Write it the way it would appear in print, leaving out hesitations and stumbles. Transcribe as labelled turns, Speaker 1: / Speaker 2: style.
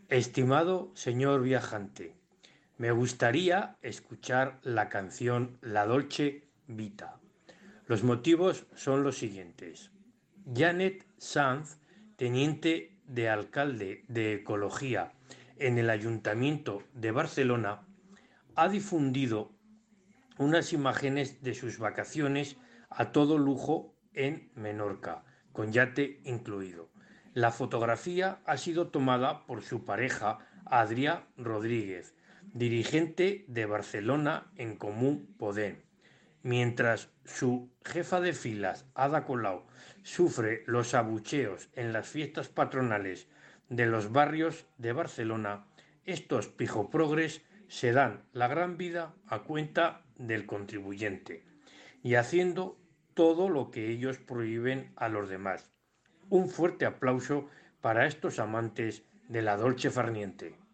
Speaker 1: Estimado señor viajante, me gustaría escuchar la canción La Dolce Vita. Los motivos son los siguientes. Janet Sanz, teniente de alcalde de Ecología en el Ayuntamiento de Barcelona, ha difundido unas imágenes de sus vacaciones a todo lujo en Menorca, con yate incluido. La fotografía ha sido tomada por su pareja Adrià Rodríguez, dirigente de Barcelona en Comú Podem, mientras su jefa de filas, Ada Colau, sufre los abucheos en las fiestas patronales de los barrios de Barcelona. Estos pijoprogres se dan la gran vida a cuenta del contribuyente y haciendo todo lo que ellos prohíben a los demás. Un fuerte aplauso para estos amantes de la Dolce Farniente.